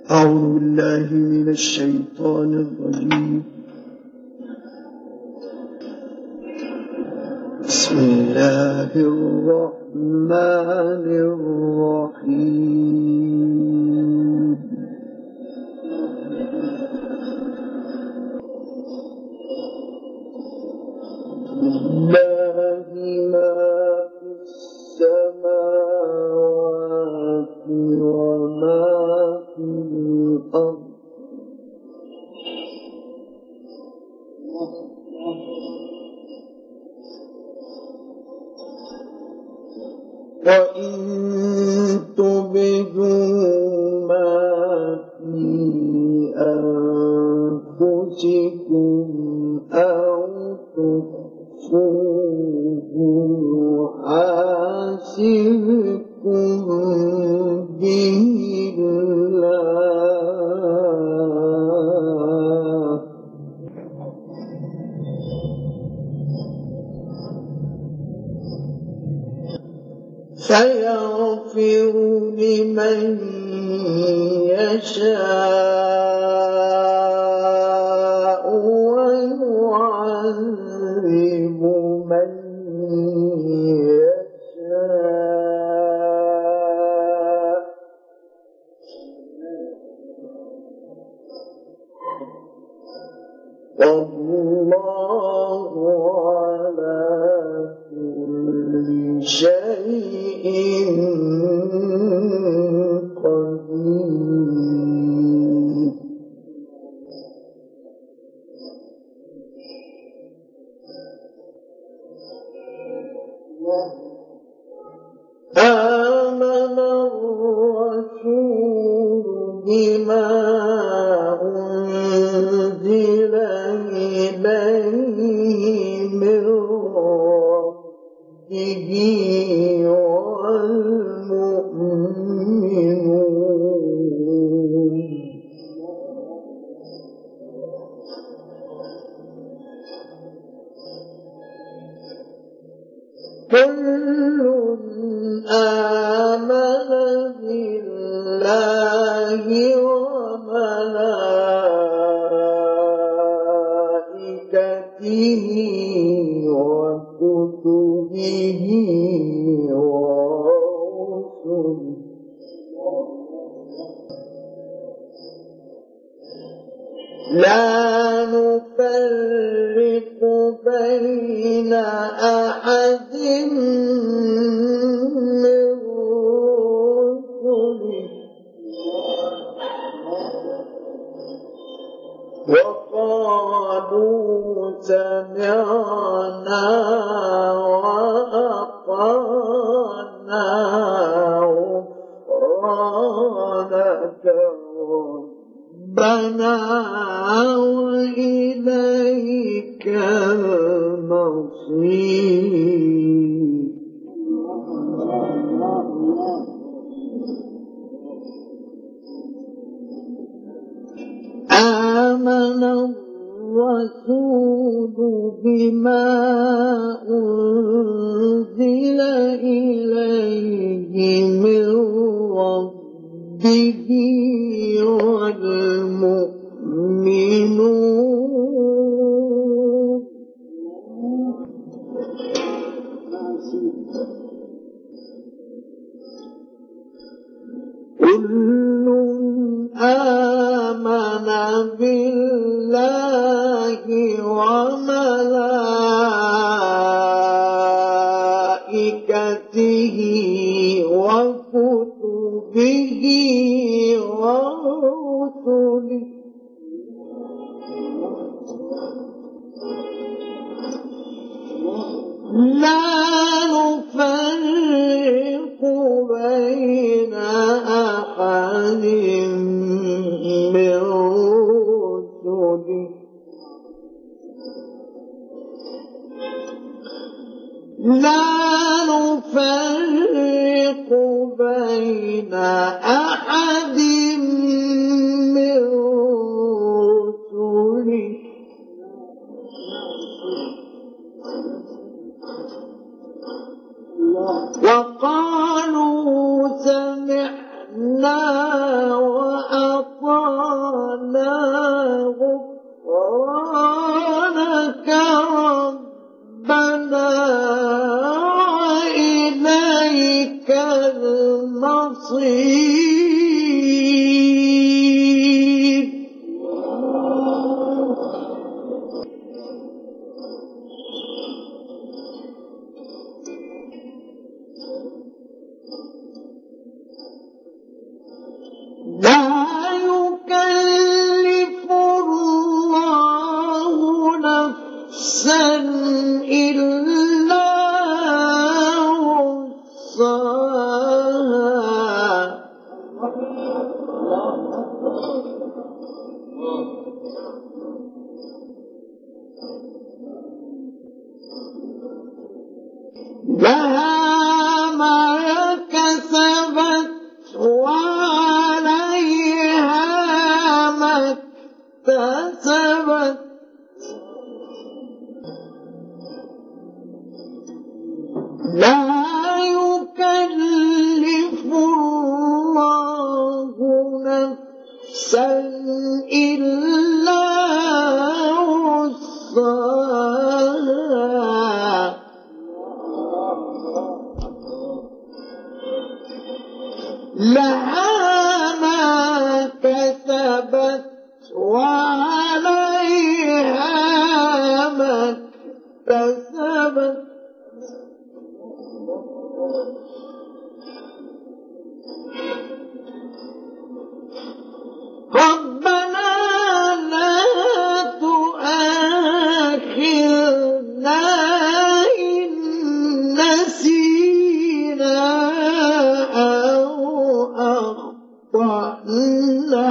أعوذ بالله من الشيطان الرجيم. بسم الله الرحمن الرحيم. لله ما في السماوات وما في الأرض وإن تبدوا ما في أنفسكم أو تخفوه يحاسبكم به الله فيغفر لمن يشاء ويعذب من يشاء والله على كل شيء قدير. آمن الرسول بما أنزل إليه من ربه والمؤمنون كل آمن بالله وملائكته وكتبه ورسله لا نفرق بين أحد من رسله وقالوا سمعنا وأطعنا غفرانك ربنا وإليك المصير. آمن الرسول بما أنزل إليه من ربه والمؤمنون كل آمن بالله وملائكته وكتبه ورسله لا نفرق بين أحد من رسله لا نفرق بين أحد من رسله وقالوا سمعنا لا يكلف الله نفسا إلا وسعها لها ما كسبت وعليها ما اكتسبت لا يكلف الله نفسا إلا وسعها لها ما كسبت وعليها ما اكتسبت ربنا لا تؤاخذنا إن نسينا أو أخطأنا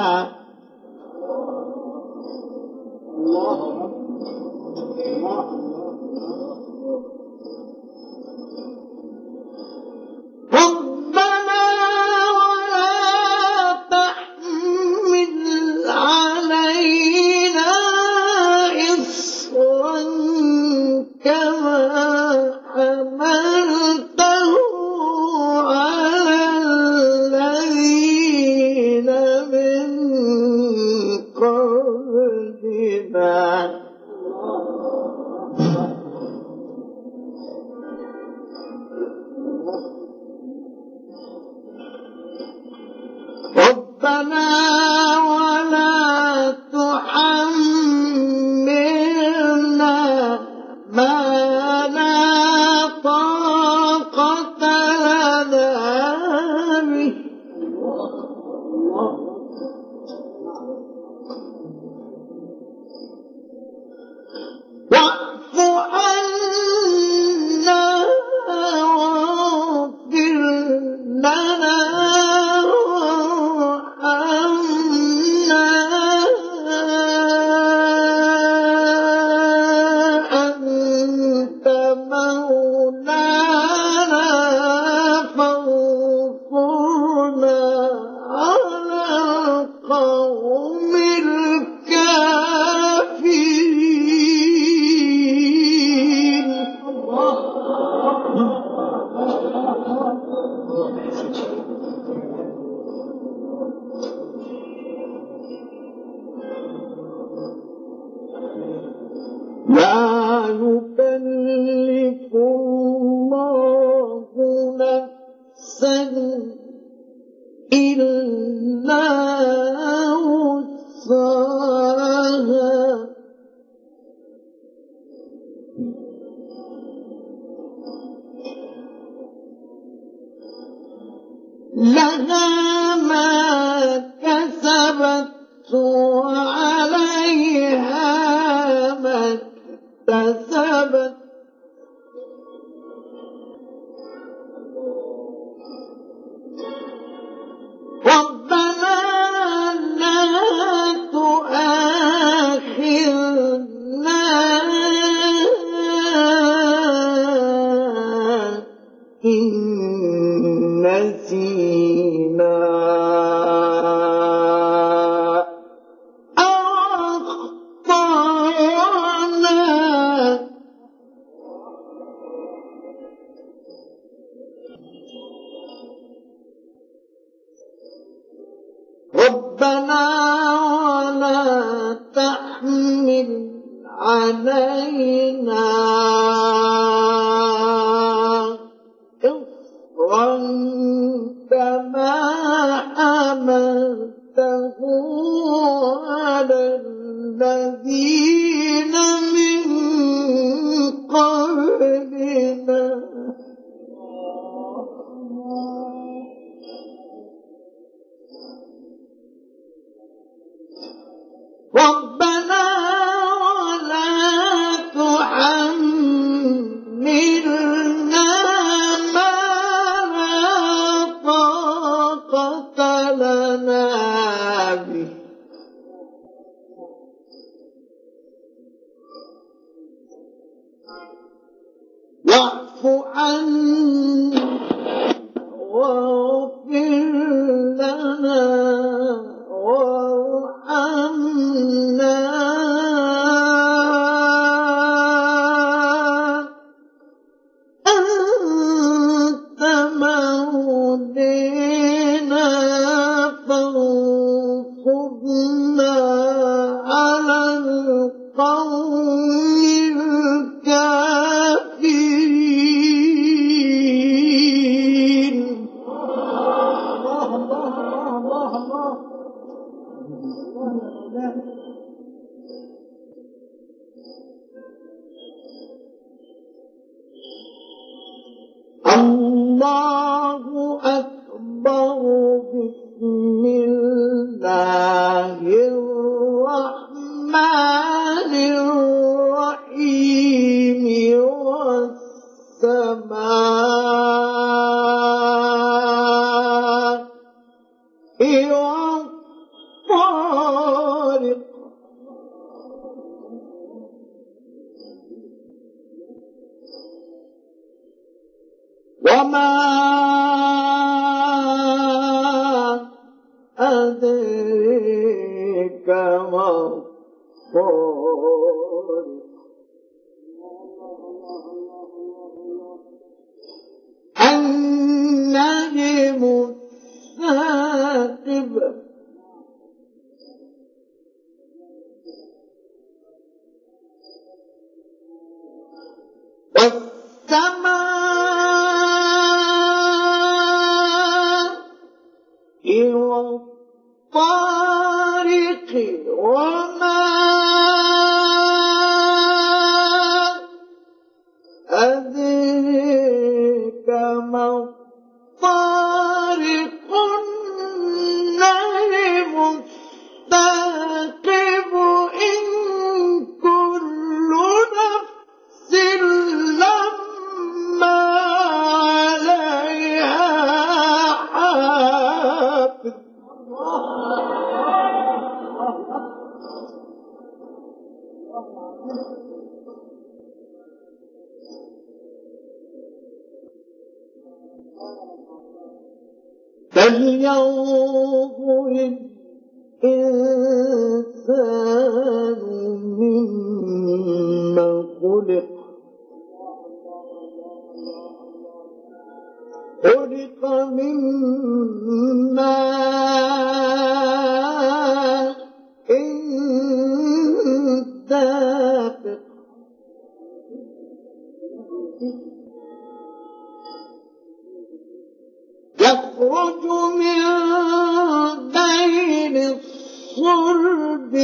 ربنا ولا تحمل علينا إصرا كما حملته على الذين من قبلنا ربنا ولا تحملنا ما لا طاقة لنا به واعف عنا واغفر لنا وارحمنا أنت مولانا فانصرنا على القوم الكافرين لا يكلف الله نفسا إلا وسعها لها ما كسبت وعليها ما اكتسبت ربنا لا تؤاخذنا إن نسينا أو أخطأنا ربنا ولا تحمل علينا إصرا كما حملته على الذين من قبلنا ربنا ولا تحملنا ما لا طاقة لنا به واعف عنا واغفر لنا وارحمنا أنت مولانا فانصرنا على القوم الكافرين. الله أكبر. بسم الله الرحمن الرحيم. والسماء والطارق وما أدريك ما الطارق النجم الثاقب والسماء والطارق وما أدريك ما الطارق النجم الثاقب إن كل نفس لما عليها حافظ. فلينظر الإنسان مما خلق. خلق من ماء دافق يخرج من بين الصلب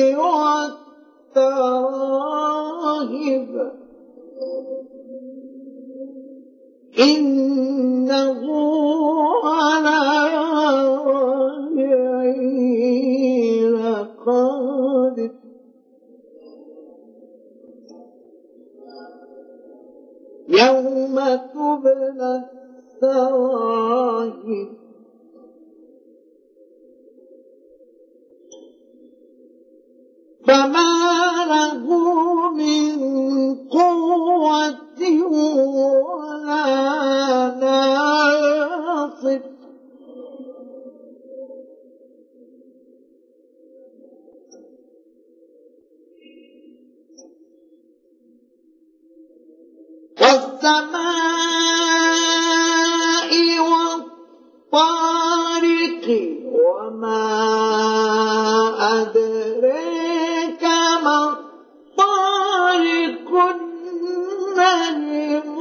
والتراهب إنه على رجعه لقادر يوم تبلى السرائر فما له من قوة ولا ناصر والسماء والطارق وما أدريك ما الطارق النجم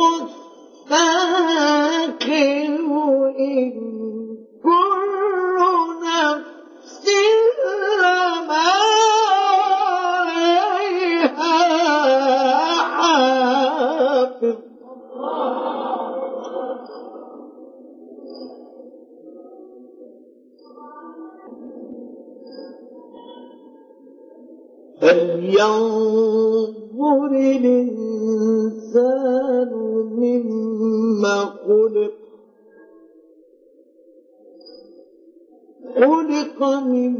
الثاقب إن كل نفس لما عليها حافظ. فلينظر الإنسان مما خلق من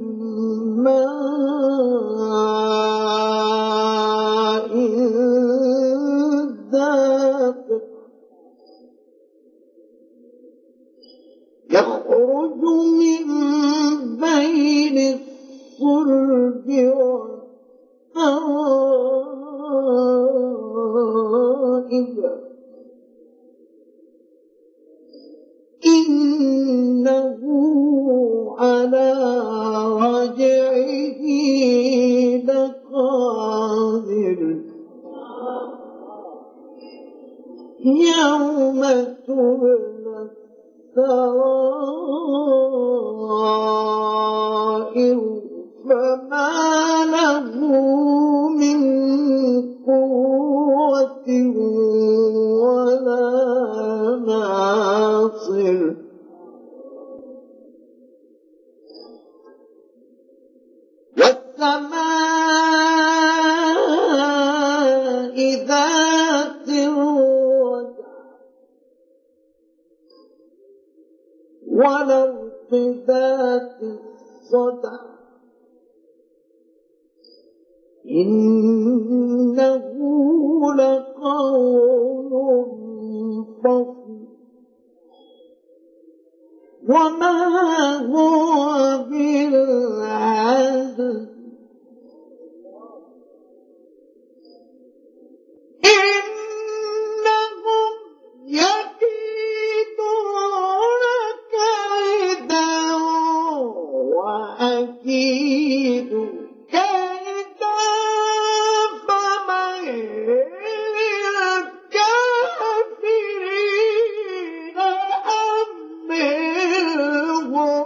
ماء دافق يخرج من بين الصلب والترائب إنه على رجعه لقادر يوم تبلى السرائر فما له من قوة ولا ناصر والسماء ذات الرجع والأرض ذات الصدع إنه لقول فصل وما هو بالعدل إنهم يكيدون كيدا وأكيد كيدا فمهل الكافرين أمهلهم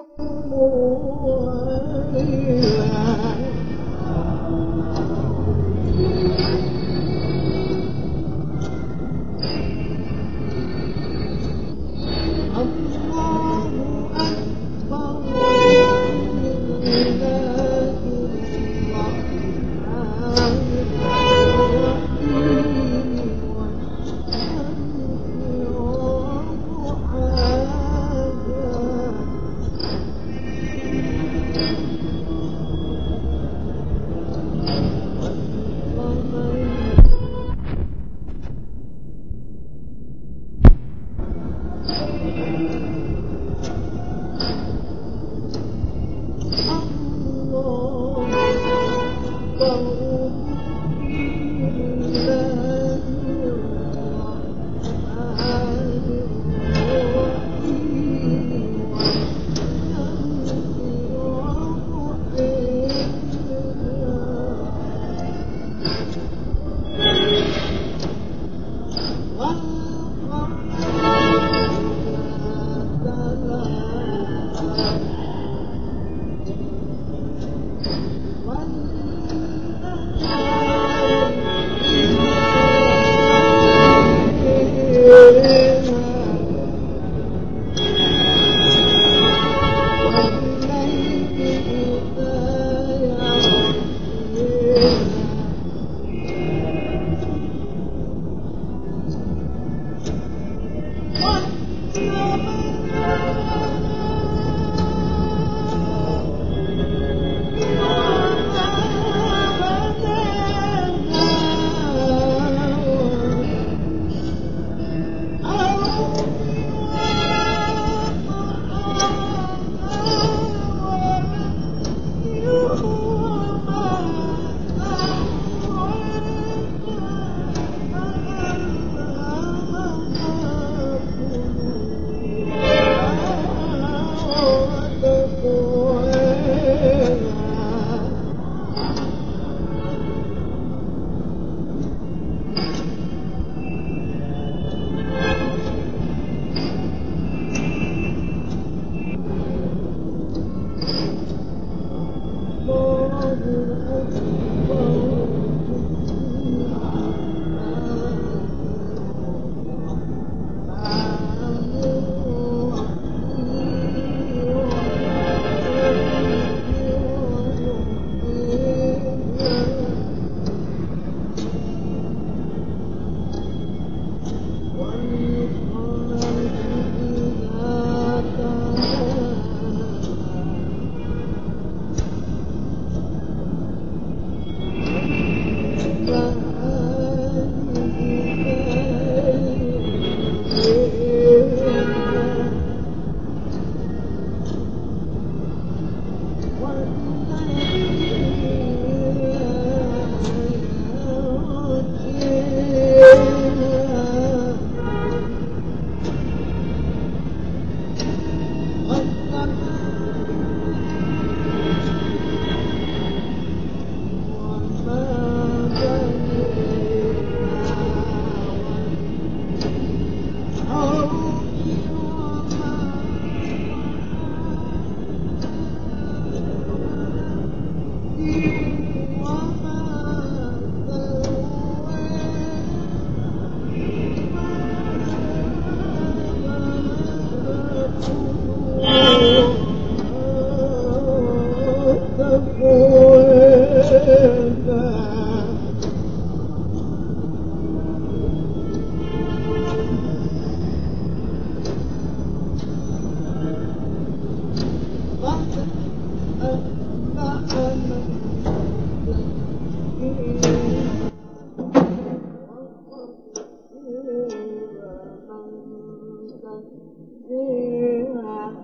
فيها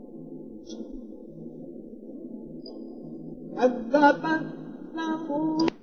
كذبت ثمود